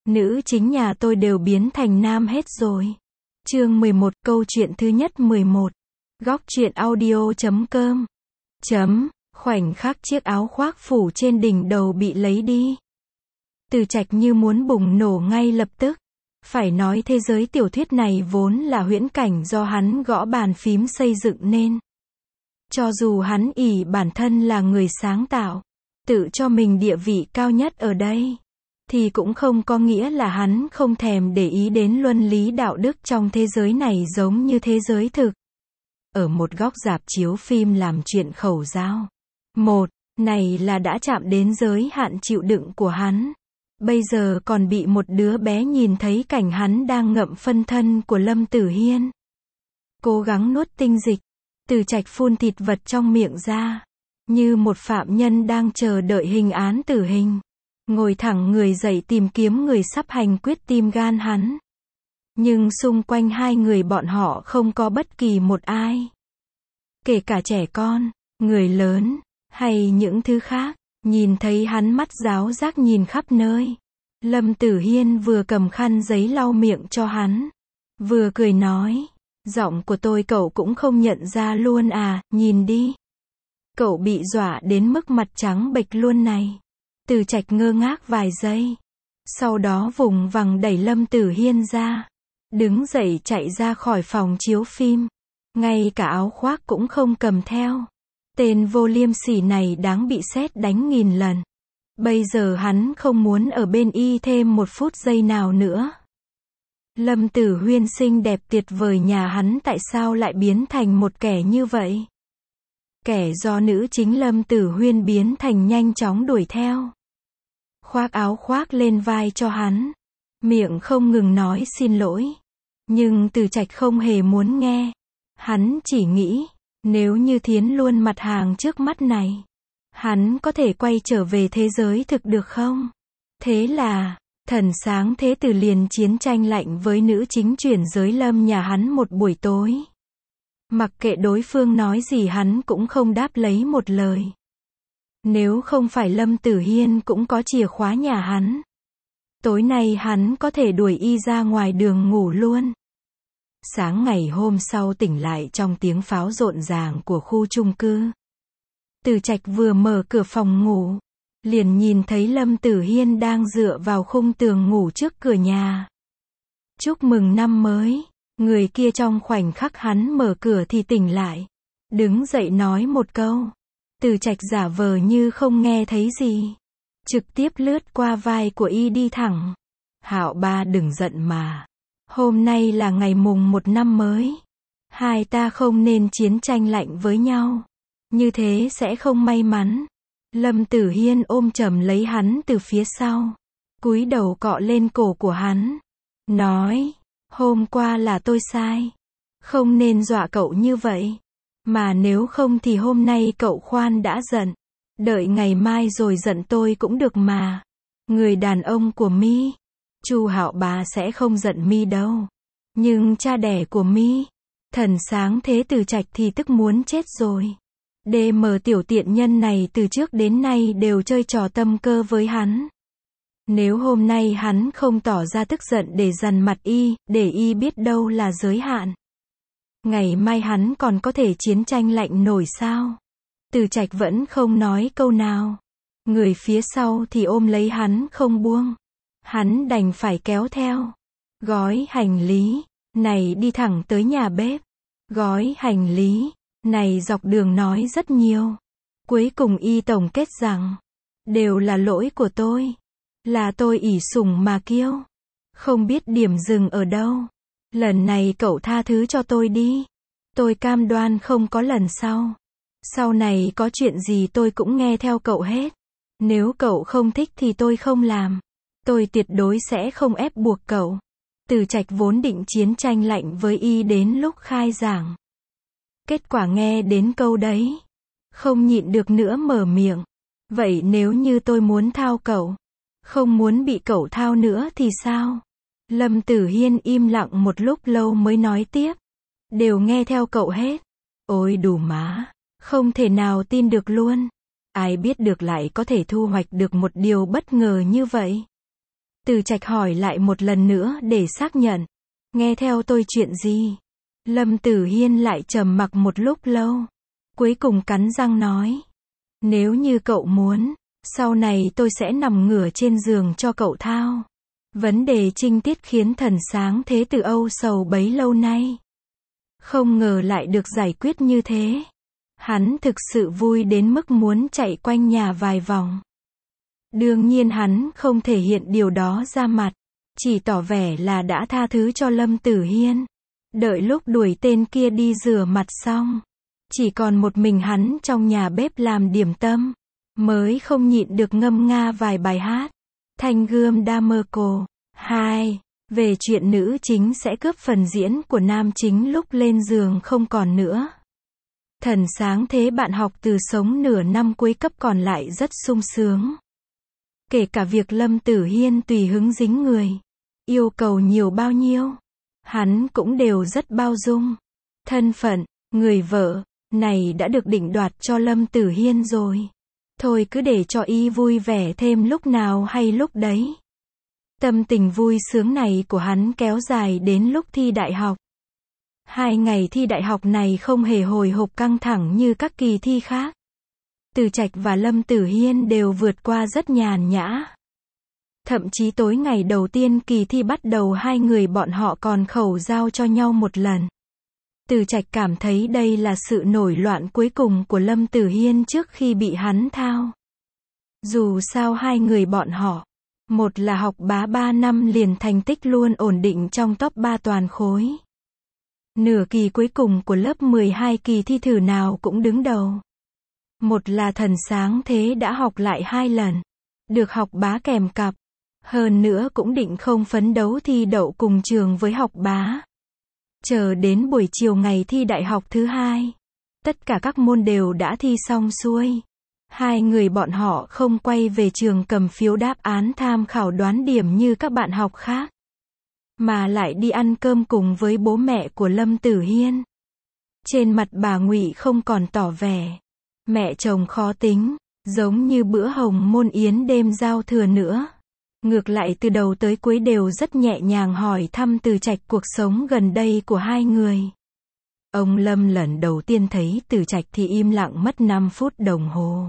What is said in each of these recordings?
Nữ chính nhà tôi đều biến thành nam hết rồi. Chương 11, câu chuyện thứ nhất 11. Góc truyện audio.com. Khoảnh khắc chiếc áo khoác phủ trên đỉnh đầu bị lấy đi. Từ Trạch như muốn bùng nổ ngay lập tức. Phải nói thế giới tiểu thuyết này vốn là huyễn cảnh do hắn gõ bàn phím xây dựng nên. Cho dù hắn ỷ bản thân là người sáng tạo, tự cho mình địa vị cao nhất ở đây, thì cũng không có nghĩa là hắn không thèm để ý đến luân lý đạo đức trong thế giới này giống như thế giới thực. Ở một góc rạp chiếu phim làm chuyện khẩu giao. Này là đã chạm đến giới hạn chịu đựng của hắn. Bây giờ còn bị một đứa bé nhìn thấy cảnh hắn đang ngậm phân thân của Lâm Tử Hiên. Cố gắng nuốt tinh dịch, Từ Trạch phun thịt vật trong miệng ra, như một phạm nhân đang chờ đợi hình án tử hình. Ngồi thẳng người dậy tìm kiếm người sắp hành quyết tim gan hắn. Nhưng xung quanh hai người bọn họ không có bất kỳ một ai. Kể cả trẻ con, người lớn, hay những thứ khác, nhìn thấy hắn mắt giáo giác nhìn khắp nơi. Lâm Tử Hiên vừa cầm khăn giấy lau miệng cho hắn, vừa cười nói, giọng của tôi cậu cũng không nhận ra luôn à, nhìn đi. Cậu bị dọa đến mức mặt trắng bệch luôn này. Từ Trạch ngơ ngác vài giây. Sau đó vùng vằng đẩy Lâm Tử Hiên ra. Đứng dậy chạy ra khỏi phòng chiếu phim. Ngay cả áo khoác cũng không cầm theo. Tên vô liêm sỉ này đáng bị sét đánh nghìn lần. Bây giờ hắn không muốn ở bên y thêm một phút giây nào nữa. Lâm Tử Huyên xinh đẹp tuyệt vời nhà hắn tại sao lại biến thành một kẻ như vậy? Kẻ do nữ chính Lâm Tử Huyên biến thành nhanh chóng đuổi theo. Khoác áo khoác lên vai cho hắn. Miệng không ngừng nói xin lỗi. Nhưng Từ Trạch không hề muốn nghe. Hắn chỉ nghĩ, nếu như Thiến luôn mặt hàng trước mắt này, hắn có thể quay trở về thế giới thực được không? Thế là, thần sáng thế tử liền chiến tranh lạnh với nữ chính chuyển giới Lâm nhà hắn một buổi tối. Mặc kệ đối phương nói gì hắn cũng không đáp lấy một lời. Nếu không phải Lâm Tử Hiên cũng có chìa khóa nhà hắn, tối nay hắn có thể đuổi y ra ngoài đường ngủ luôn. Sáng ngày hôm sau tỉnh lại trong tiếng pháo rộn ràng của khu chung cư. Từ Trạch vừa mở cửa phòng ngủ, liền nhìn thấy Lâm Tử Hiên đang dựa vào khung tường ngủ trước cửa nhà. Chúc mừng năm mới. Người kia trong khoảnh khắc hắn mở cửa thì tỉnh lại. Đứng dậy nói một câu. Từ Trạch giả vờ như không nghe thấy gì. Trực tiếp lướt qua vai của y đi thẳng. Hạo ba đừng giận mà. Hôm nay là ngày mùng 1 năm mới. Hai ta không nên chiến tranh lạnh với nhau. Như thế sẽ không may mắn. Lâm Tử Hiên ôm chầm lấy hắn từ phía sau. Cúi đầu cọ lên cổ của hắn. Nói, hôm qua là tôi sai. Không nên dọa cậu như vậy. Mà nếu không thì hôm nay cậu khoan đã giận. Đợi ngày mai rồi giận tôi cũng được mà. Người đàn ông của Mi, Chu Hạo Bá sẽ không giận Mi đâu. Nhưng cha đẻ của Mi, thần sáng thế Từ Trạch thì tức muốn chết rồi. DM tiểu tiện nhân này từ trước đến nay đều chơi trò tâm cơ với hắn. Nếu hôm nay hắn không tỏ ra tức giận để dằn mặt y, để y biết đâu là giới hạn, ngày mai hắn còn có thể chiến tranh lạnh nổi sao? Từ Trạch vẫn không nói câu nào. Người phía sau thì ôm lấy hắn không buông. Hắn đành phải kéo theo. Gói hành lý này đi thẳng tới nhà bếp. Gói hành lý này dọc đường nói rất nhiều. Cuối cùng y tổng kết rằng, đều là lỗi của tôi. Là tôi ỷ sủng mà kiêu. Không biết điểm dừng ở đâu. Lần này cậu tha thứ cho tôi đi. Tôi cam đoan không có lần sau. Sau này có chuyện gì tôi cũng nghe theo cậu hết. Nếu cậu không thích thì tôi không làm. Tôi tuyệt đối sẽ không ép buộc cậu. Từ Trạch vốn định chiến tranh lạnh với y đến lúc khai giảng. Kết quả nghe đến câu đấy, không nhịn được nữa mở miệng. Vậy nếu như tôi muốn thao cậu, không muốn bị cậu thao nữa thì sao? Lâm Tử Hiên im lặng một lúc lâu mới nói tiếp. Đều nghe theo cậu hết. Ôi đủ má, không thể nào tin được luôn. Ai biết được lại có thể thu hoạch được một điều bất ngờ như vậy. Từ Trạch hỏi lại một lần nữa để xác nhận. Nghe theo tôi chuyện gì? Lâm Tử Hiên lại trầm mặc một lúc lâu. Cuối cùng cắn răng nói. Nếu như cậu muốn, sau này tôi sẽ nằm ngửa trên giường cho cậu thao. Vấn đề trinh tiết khiến Thần Sáng Thế Tử âu sầu bấy lâu nay. Không ngờ lại được giải quyết như thế. Hắn thực sự vui đến mức muốn chạy quanh nhà vài vòng. Đương nhiên hắn không thể hiện điều đó ra mặt, chỉ tỏ vẻ là đã tha thứ cho Lâm Tử Hiên. Đợi lúc đuổi tên kia đi rửa mặt xong, chỉ còn một mình hắn trong nhà bếp làm điểm tâm, mới không nhịn được ngâm nga vài bài hát. Thanh Gươm Đa Mơ Cô 2. Về chuyện nữ chính sẽ cướp phần diễn của nam chính lúc lên giường không còn nữa. Thần Sáng Thế bạn học từ sống nửa năm cuối cấp còn lại rất sung sướng. Kể cả việc Lâm Tử Hiên tùy hứng dính người, yêu cầu nhiều bao nhiêu, hắn cũng đều rất bao dung. Thân phận, người vợ, này đã được định đoạt cho Lâm Tử Hiên rồi. Thôi cứ để cho y vui vẻ thêm lúc nào hay lúc đấy. Tâm tình vui sướng này của hắn kéo dài đến lúc thi đại học. 2 ngày thi đại học này không hề hồi hộp căng thẳng như các kỳ thi khác. Từ Trạch và Lâm Tử Hiên đều vượt qua rất nhàn nhã. Thậm chí tối ngày đầu tiên kỳ thi bắt đầu hai người bọn họ còn khẩu giao cho nhau một lần. Từ Trạch cảm thấy đây là sự nổi loạn cuối cùng của Lâm Tử Hiên trước khi bị hắn thao. Dù sao hai người bọn họ, một là học bá 3 năm liền thành tích luôn ổn định trong top 3 toàn khối. Nửa kỳ cuối cùng của lớp 12 kỳ thi thử nào cũng đứng đầu. Một là Thần Sáng Thế đã học lại 2 lần, được học bá kèm cặp. Hơn nữa cũng định không phấn đấu thi đậu cùng trường với học bá. Chờ đến buổi chiều ngày thi đại học thứ 2, tất cả các môn đều đã thi xong xuôi. Hai người bọn họ không quay về trường cầm phiếu đáp án tham khảo đoán điểm như các bạn học khác, mà lại đi ăn cơm cùng với bố mẹ của Lâm Tử Hiên. Trên mặt bà Ngụy không còn tỏ vẻ mẹ chồng khó tính, giống như bữa hồng môn yến đêm giao thừa nữa. Ngược lại từ đầu tới cuối đều rất nhẹ nhàng hỏi thăm Từ Trạch cuộc sống gần đây của hai người. Ông Lâm lần đầu tiên thấy Từ Trạch thì im lặng mất 5 phút đồng hồ.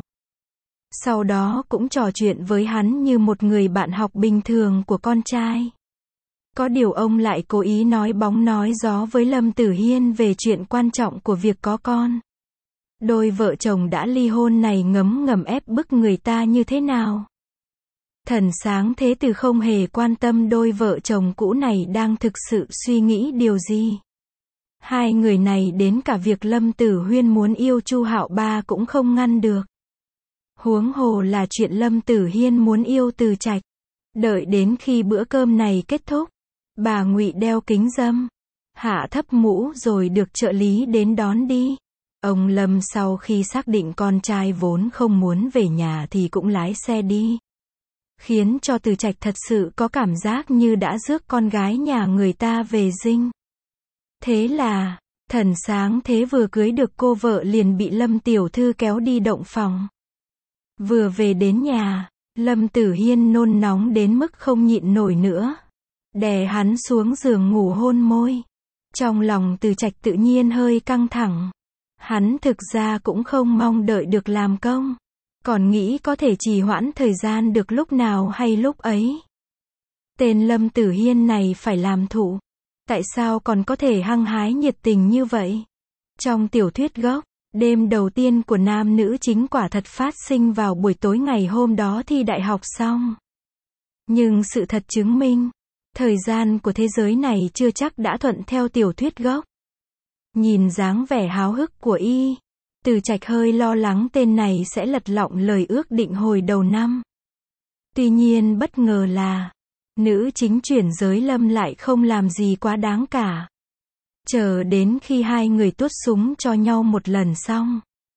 Sau đó cũng trò chuyện với hắn như một người bạn học bình thường của con trai. Có điều ông lại cố ý nói bóng nói gió với Lâm Tử Hiên về chuyện quan trọng của việc có con. Đôi vợ chồng đã ly hôn này ngấm ngầm ép bức người ta như thế nào. Thần Sáng Thế Tử không hề quan tâm đôi vợ chồng cũ này đang thực sự suy nghĩ điều gì. Hai người này đến cả việc Lâm Tử Huyên muốn yêu Chu Hạo Ba cũng không ngăn được. Huống hồ là chuyện Lâm Tử Hiên muốn yêu Từ Trạch. Đợi đến khi bữa cơm này kết thúc, bà Ngụy đeo kính râm, hạ thấp mũ rồi được trợ lý đến đón đi. Ông Lâm sau khi xác định con trai vốn không muốn về nhà thì cũng lái xe đi, khiến cho Từ Trạch thật sự có cảm giác như đã rước con gái nhà người ta về dinh. Thế là, Thần Sáng Thế vừa cưới được cô vợ liền bị Lâm tiểu thư kéo đi động phòng. Vừa về đến nhà, Lâm Tử Hiên nôn nóng đến mức không nhịn nổi nữa, đè hắn xuống giường ngủ hôn môi. Trong lòng Từ Trạch tự nhiên hơi căng thẳng. Hắn thực ra cũng không mong đợi được làm công, còn nghĩ có thể trì hoãn thời gian được lúc nào hay lúc ấy. Tên Lâm Tử Hiên này phải làm thụ. Tại sao còn có thể hăng hái nhiệt tình như vậy? Trong tiểu thuyết gốc, đêm đầu tiên của nam nữ chính quả thật phát sinh vào buổi tối ngày hôm đó thi đại học xong. Nhưng sự thật chứng minh, thời gian của thế giới này chưa chắc đã thuận theo tiểu thuyết gốc. Nhìn dáng vẻ háo hức của y, Từ Trạch hơi lo lắng tên này sẽ lật lọng lời ước định hồi đầu năm. Tuy nhiên bất ngờ là, nữ chính chuyển giới Lâm lại không làm gì quá đáng cả. Chờ đến khi hai người tuốt súng cho nhau một lần xong,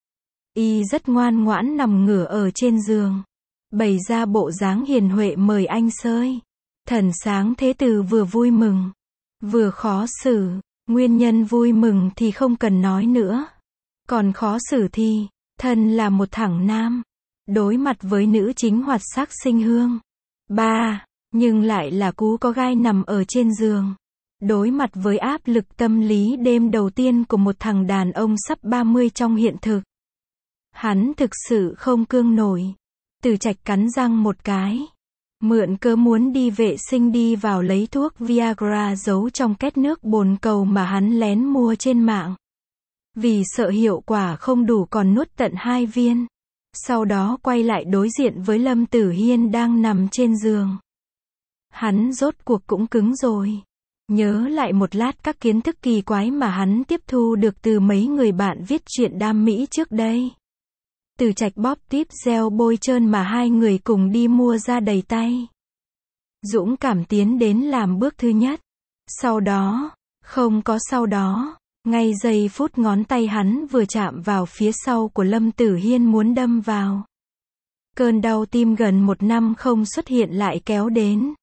y rất ngoan ngoãn nằm ngửa ở trên giường, bày ra bộ dáng hiền huệ mời anh sơi. Thần Sáng Thế Tử vừa vui mừng, vừa khó xử. Nguyên nhân vui mừng thì không cần nói nữa. Còn khó xử thì, thân là một thẳng nam, đối mặt với nữ chính hoạt sắc sinh hương. 3. Nhưng lại là cú có gai nằm ở trên giường. Đối mặt với áp lực tâm lý đêm đầu tiên của một thằng đàn ông sắp 30 trong hiện thực. Hắn thực sự không cương nổi. Từ Trạch cắn răng một cái. Mượn cớ muốn đi vệ sinh đi vào lấy thuốc Viagra giấu trong két nước bồn cầu mà hắn lén mua trên mạng. Vì sợ hiệu quả không đủ còn nuốt tận 2 viên. Sau đó quay lại đối diện với Lâm Tử Hiên đang nằm trên giường. Hắn rốt cuộc cũng cứng rồi. Nhớ lại một lát các kiến thức kỳ quái mà hắn tiếp thu được từ mấy người bạn viết truyện đam mỹ trước đây. Từ Trạch bóp tiếp gel bôi trơn mà hai người cùng đi mua ra đầy tay. Dũng cảm tiến đến làm bước thứ nhất. Sau đó, không có sau đó, ngay giây phút ngón tay hắn vừa chạm vào phía sau của Lâm Tử Hiên muốn đâm vào. Cơn đau tim gần 1 năm không xuất hiện lại kéo đến.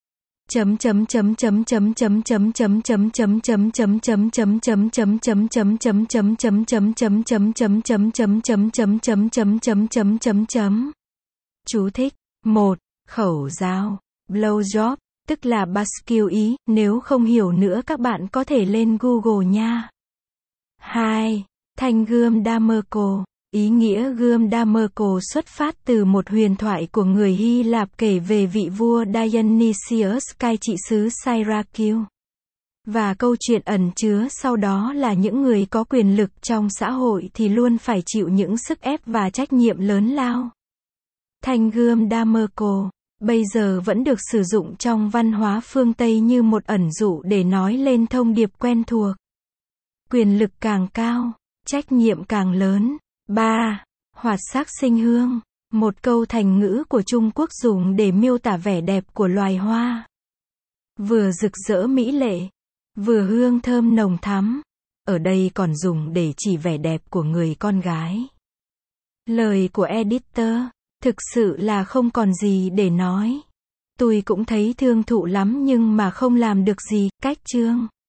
Chú thích 1. Khẩu giao blowjob, tức là barbecue Ý, nếu không hiểu nữa các bạn có thể lên Google nha. 2. Thanh gươm Damerco. Ý nghĩa gươm Damerco xuất phát từ một huyền thoại của người Hy Lạp kể về vị vua Dionysius cai trị xứ Syracuse. Và câu chuyện ẩn chứa sau đó là những người có quyền lực trong xã hội thì luôn phải chịu những sức ép và trách nhiệm lớn lao. Thanh gươm Damerco bây giờ vẫn được sử dụng trong văn hóa phương Tây như một ẩn dụ để nói lên thông điệp quen thuộc. Quyền lực càng cao, trách nhiệm càng lớn. 3. Hoạt sắc sinh hương. Một câu thành ngữ của Trung Quốc dùng để miêu tả vẻ đẹp của loài hoa. Vừa rực rỡ mỹ lệ, vừa hương thơm nồng thắm. Ở đây còn dùng để chỉ vẻ đẹp của người con gái. Lời của editor, thực sự là không còn gì để nói. Tôi cũng thấy thương thụ lắm nhưng mà không làm được gì, cách chương.